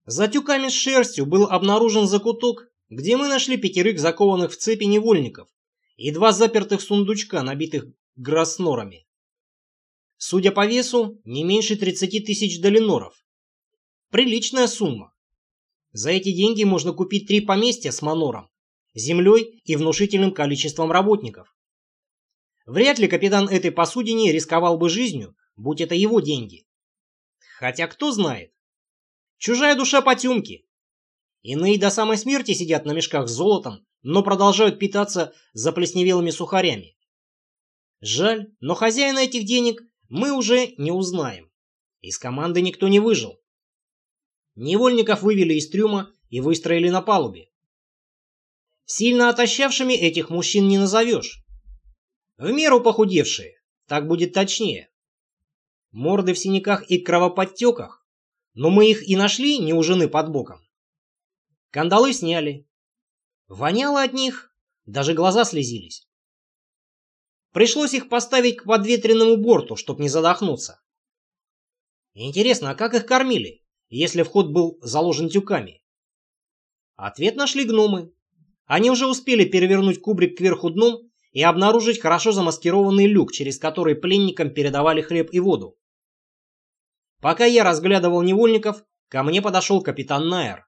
За тюками с шерстью был обнаружен закуток, где мы нашли 5 закованных в цепи невольников и 2 запертых сундучка, набитых гроснорами. Судя по весу, не меньше 30 тысяч долиноров. Приличная сумма. За эти деньги можно купить 3 поместья с манором, землей и внушительным количеством работников. Вряд ли капитан этой посудине рисковал бы жизнью, будь это его деньги. Хотя кто знает. Чужая душа потемки. Иные до самой смерти сидят на мешках с золотом, но продолжают питаться заплесневелыми сухарями. Жаль, но хозяина этих денег мы уже не узнаем. Из команды никто не выжил. Невольников вывели из трюма и выстроили на палубе. Сильно отощавшими этих мужчин не назовешь. В меру похудевшие, так будет точнее. Морды в синяках и кровоподтеках, но мы их и нашли не у жены под боком. Кандалы сняли. Воняло от них, даже глаза слезились. Пришлось их поставить к подветренному борту, чтоб не задохнуться. Интересно, а как их кормили, если вход был заложен тюками? Ответ нашли гномы. Они уже успели перевернуть кубрик кверху дном и обнаружить хорошо замаскированный люк, через который пленникам передавали хлеб и воду. Пока я разглядывал невольников, ко мне подошел капитан Найер.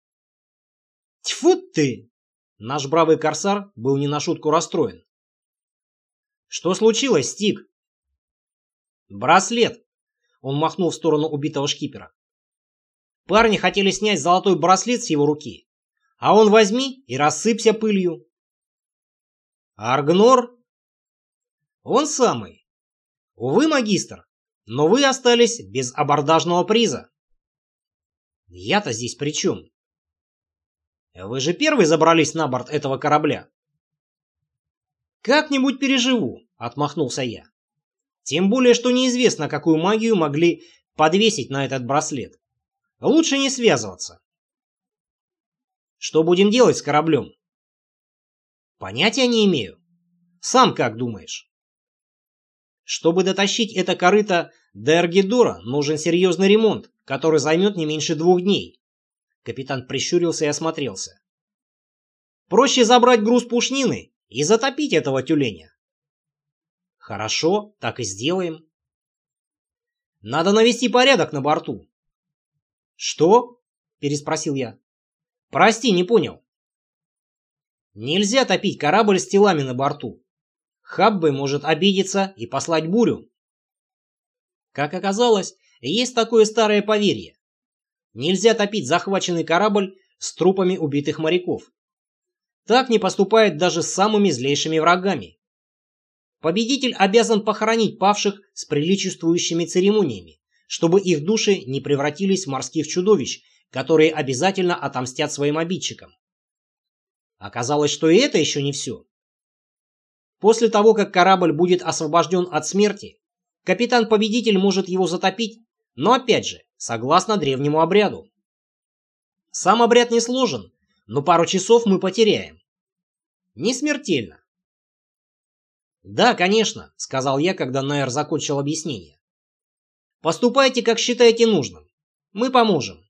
«Тьфу ты!» Наш бравый корсар был не на шутку расстроен. «Что случилось, Стиг?» «Браслет!» Он махнул в сторону убитого шкипера. «Парни хотели снять золотой браслет с его руки, а он возьми и рассыпься пылью». «Аргнор?» «Он самый. Увы, магистр, но вы остались без абордажного приза». «Я-то здесь при чем?» «Вы же первый забрались на борт этого корабля». «Как-нибудь переживу», — отмахнулся я. «Тем более, что неизвестно, какую магию могли подвесить на этот браслет. Лучше не связываться». «Что будем делать с кораблем?» «Понятия не имею. Сам как думаешь?» «Чтобы дотащить это корыто до Эргидора, нужен серьезный ремонт, который займет не меньше 2 дней». Капитан прищурился и осмотрелся. «Проще забрать груз пушнины и затопить этого тюленя». «Хорошо, так и сделаем». «Надо навести порядок на борту». «Что?» – переспросил я. «Прости, не понял». «Нельзя топить корабль с телами на борту. Хаббе может обидеться и послать бурю». Как оказалось, есть такое старое поверье. Нельзя топить захваченный корабль с трупами убитых моряков. Так не поступает даже с самыми злейшими врагами. Победитель обязан похоронить павших с приличествующими церемониями, чтобы их души не превратились в морских чудовищ, которые обязательно отомстят своим обидчикам. Оказалось, что и это еще не все. После того, как корабль будет освобожден от смерти, капитан-победитель может его затопить, но опять же, согласно древнему обряду. Сам обряд не сложен, но пару часов мы потеряем. Не смертельно. «Да, конечно», — сказал я, когда Найер закончил объяснение. «Поступайте, как считаете нужным. Мы поможем».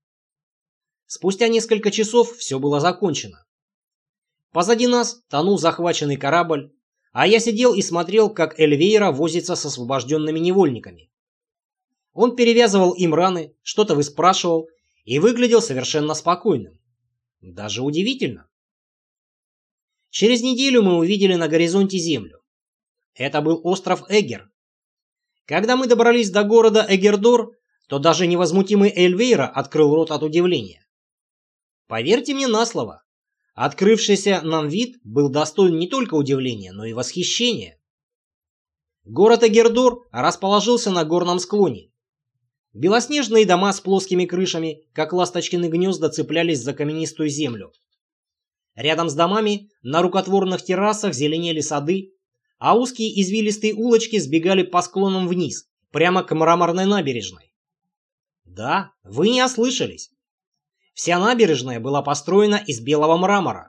Спустя несколько часов все было закончено. Позади нас тонул захваченный корабль, а я сидел и смотрел, как Эльвейра возится с освобожденными невольниками. Он перевязывал им раны, что-то выспрашивал и выглядел совершенно спокойным. Даже удивительно. Через неделю мы увидели на горизонте землю. Это был остров Эгер. Когда мы добрались до города Эгердор, то даже невозмутимый Эльвейра открыл рот от удивления. Поверьте мне на слово, открывшийся нам вид был достоин не только удивления, но и восхищения. Город Эгердор расположился на горном склоне. Белоснежные дома с плоскими крышами, как ласточкины гнезда, цеплялись за каменистую землю. Рядом с домами на рукотворных террасах зеленели сады, а узкие извилистые улочки сбегали по склонам вниз, прямо к мраморной набережной. Да, вы не ослышались. Вся набережная была построена из белого мрамора.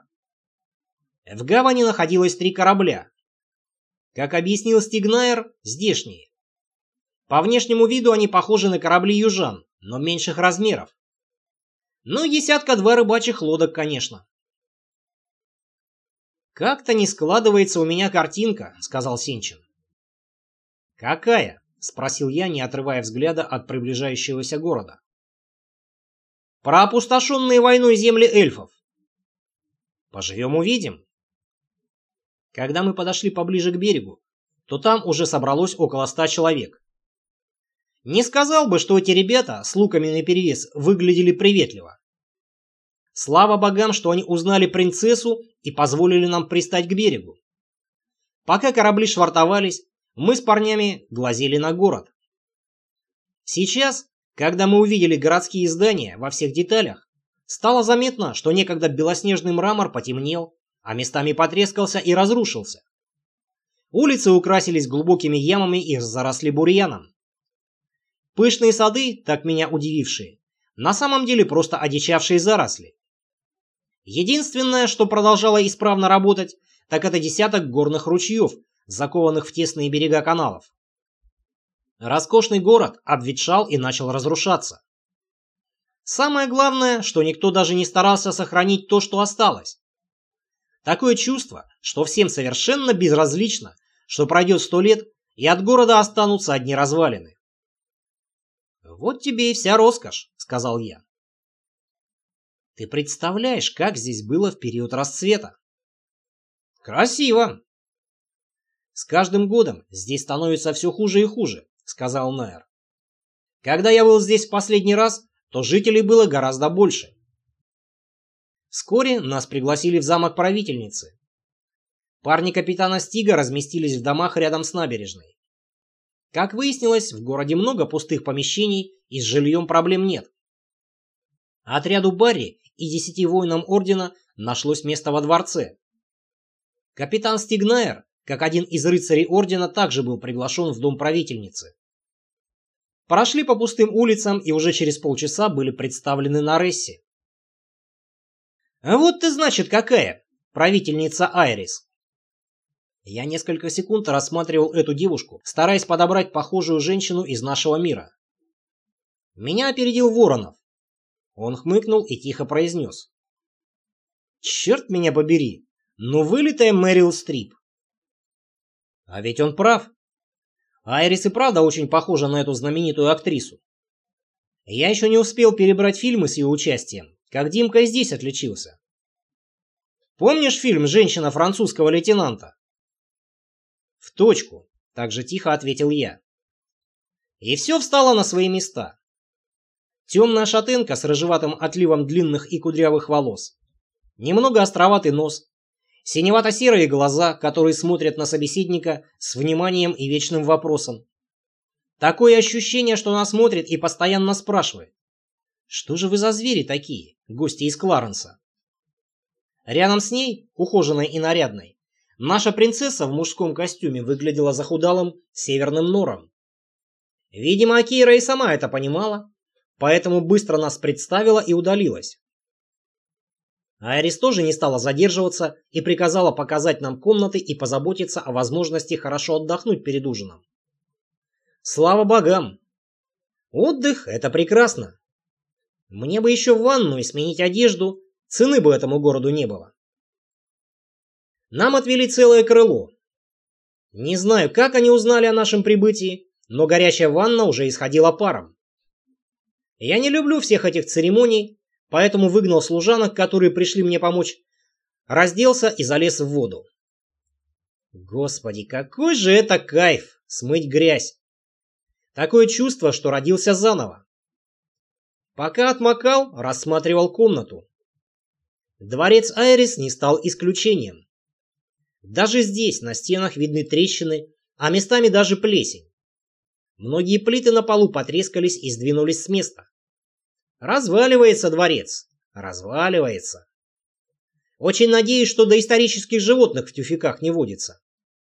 В гавани находилось 3 корабля. Как объяснил Стиг Найер, здешние. По внешнему виду они похожи на корабли южан, но меньших размеров. Ну и 10-2 рыбачьих лодок, конечно. «Как-то не складывается у меня картинка», — сказал Сенчин. «Какая?» — спросил я, не отрывая взгляда от приближающегося города. «Про опустошенные войной земли эльфов». «Поживем — увидим». Когда мы подошли поближе к берегу, то там уже собралось около 100 человек. Не сказал бы, что эти ребята с луками наперевес выглядели приветливо. Слава богам, что они узнали принцессу и позволили нам пристать к берегу. Пока корабли швартовались, мы с парнями глазели на город. Сейчас, когда мы увидели городские здания во всех деталях, стало заметно, что некогда белоснежный мрамор потемнел, а местами потрескался и разрушился. Улицы украсились глубокими ямами и заросли бурьяном. Пышные сады, так меня удивившие, на самом деле просто одичавшие заросли. Единственное, что продолжало исправно работать, так это десяток горных ручьев, закованных в тесные берега каналов. Роскошный город обветшал и начал разрушаться. Самое главное, что никто даже не старался сохранить то, что осталось. Такое чувство, что всем совершенно безразлично, что пройдет 100 лет, и от города останутся одни развалины. «Вот тебе и вся роскошь», — сказал я. «Ты представляешь, как здесь было в период расцвета?» «Красиво!» «С каждым годом здесь становится все хуже и хуже», — сказал Найер. «Когда я был здесь в последний раз, то жителей было гораздо больше». Вскоре нас пригласили в замок правительницы. Парни капитана Стига разместились в домах рядом с набережной. Как выяснилось, в городе много пустых помещений, и с жильем проблем нет. Отряду Барри и 10 воинам ордена нашлось место во дворце. Капитан Стигнайер, как один из рыцарей ордена, также был приглашен в дом правительницы. Прошли по пустым улицам и уже через полчаса были представлены на Рессе. «А вот ты, значит, какая, правительница Айрис!» Я несколько секунд рассматривал эту девушку, стараясь подобрать похожую женщину из нашего мира. Меня опередил Воронов. Он хмыкнул и тихо произнес: «Черт меня побери, ну вылитая Мэрил Стрип!» А ведь он прав. Айрис и правда очень похожа на эту знаменитую актрису. Я еще не успел перебрать фильмы с ее участием, как Димка и здесь отличился. Помнишь фильм «Женщина французского лейтенанта»? В точку, так же тихо ответил я. И все встало на свои места. Темная шатенка с рыжеватым отливом длинных и кудрявых волос. Немного островатый нос. Синевато-серые глаза, которые смотрят на собеседника с вниманием и вечным вопросом. Такое ощущение, что она смотрит и постоянно спрашивает: «Что же вы за звери такие, гости из Кларенса?» Рядом с ней, ухоженной и нарядной, наша принцесса в мужском костюме выглядела захудалым северным нором. Видимо, Акира и сама это понимала, поэтому быстро нас представила и удалилась. Айрис тоже не стала задерживаться и приказала показать нам комнаты и позаботиться о возможности хорошо отдохнуть перед ужином. Слава богам! Отдых — это прекрасно. Мне бы еще в ванну и сменить одежду, цены бы этому городу не было. Нам отвели целое крыло. Не знаю, как они узнали о нашем прибытии, но горячая ванна уже исходила паром. Я не люблю всех этих церемоний, поэтому выгнал служанок, которые пришли мне помочь, разделся и залез в воду. Господи, какой же это кайф — смыть грязь! Такое чувство, что родился заново. Пока отмокал, рассматривал комнату. Дворец Айрис не стал исключением. Даже здесь на стенах видны трещины, а местами даже плесень. Многие плиты на полу потрескались и сдвинулись с места. Разваливается дворец. Разваливается. Очень надеюсь, что доисторических животных в тюфяках не водится.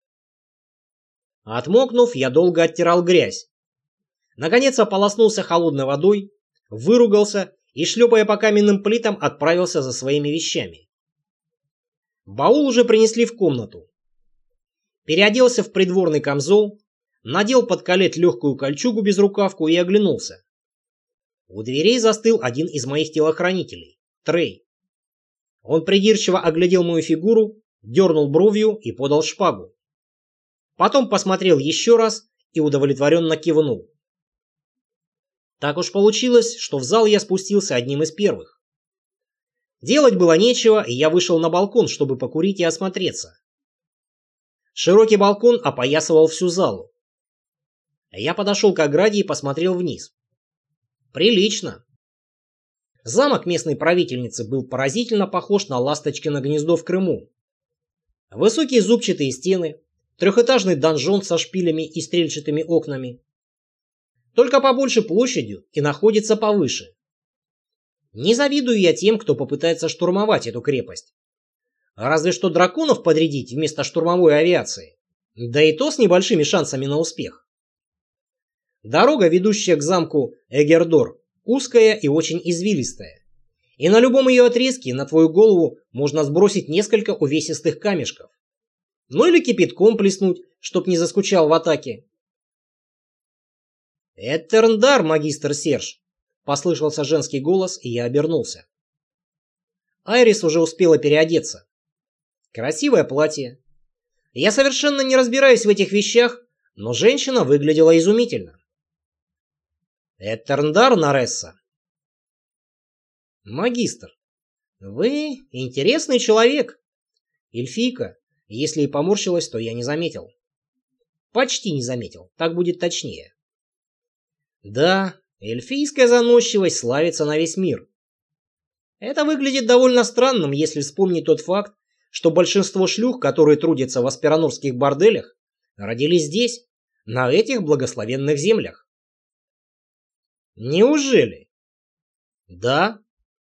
Отмокнув, я долго оттирал грязь. Наконец ополоснулся холодной водой, выругался и, шлепая по каменным плитам, отправился за своими вещами. Баул уже принесли в комнату. Переоделся в придворный камзол, надел под колет легкую кольчугу без рукавку и оглянулся. У дверей застыл один из моих телохранителей, Трей. Он придирчиво оглядел мою фигуру, дернул бровью и подал шпагу. Потом посмотрел еще раз и удовлетворенно кивнул. Так уж получилось, что в зал я спустился одним из первых. Делать было нечего, и я вышел на балкон, чтобы покурить и осмотреться. Широкий балкон опоясывал всю залу. Я подошел к ограде и посмотрел вниз. Прилично. Замок местной правительницы был поразительно похож на ласточкино гнездо в Крыму. Высокие зубчатые стены, трехэтажный донжон со шпилями и стрельчатыми окнами. Только побольше площадью и находится повыше. Не завидую я тем, кто попытается штурмовать эту крепость. Разве что драконов подрядить вместо штурмовой авиации. Да и то с небольшими шансами на успех. Дорога, ведущая к замку Эгердор, узкая и очень извилистая. И на любом ее отрезке на твою голову можно сбросить несколько увесистых камешков. Ну или кипятком плеснуть, чтоб не заскучал в атаке. «Этерндар, магистр Серж!» — послышался женский голос, и я обернулся. Айрис уже успела переодеться. Красивое платье. Я совершенно не разбираюсь в этих вещах, но женщина выглядела изумительно. «Этерндар, Наресса!» «Магистр, вы интересный человек!» Эльфийка, если и поморщилась, то я не заметил. Почти не заметил, так будет точнее. Да, эльфийская заносчивость славится на весь мир. Это выглядит довольно странным, если вспомнить тот факт, что большинство шлюх, которые трудятся в аспиранорских борделях, родились здесь, на этих благословенных землях. Неужели? Да.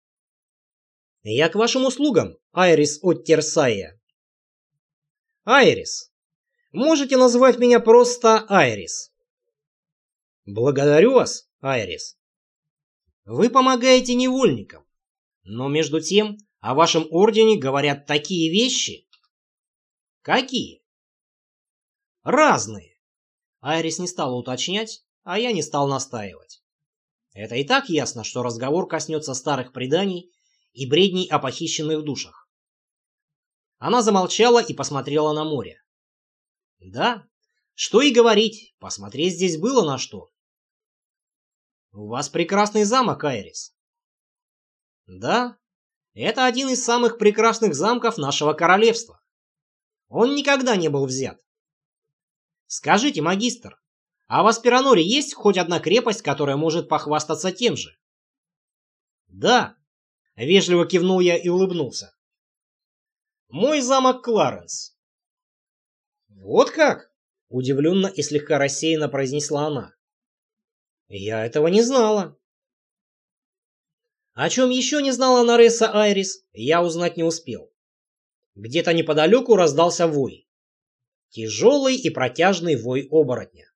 Я к вашим услугам, Айрис Оттерсайя. Айрис. Можете назвать меня просто Айрис. Благодарю вас, Айрис. Вы помогаете невольникам. Но между тем о вашем ордене говорят такие вещи. Какие? Разные. Айрис не стала уточнять, а я не стал настаивать. Это и так ясно, что разговор коснется старых преданий и бредней о похищенных душах. Она замолчала и посмотрела на море. Да, что и говорить, посмотреть здесь было на что. У вас прекрасный замок, Айрис. Да, это один из самых прекрасных замков нашего королевства. Он никогда не был взят. Скажите, магистр, а в Аспираноре есть хоть одна крепость, которая может похвастаться тем же? Да, вежливо кивнул я и улыбнулся. Мой замок Кларенс. Вот как? Удивленно и слегка рассеянно произнесла она. Я этого не знала. О чем еще не знала Наресса Айрис, я узнать не успел. Где-то неподалеку раздался вой. Тяжелый и протяжный вой оборотня.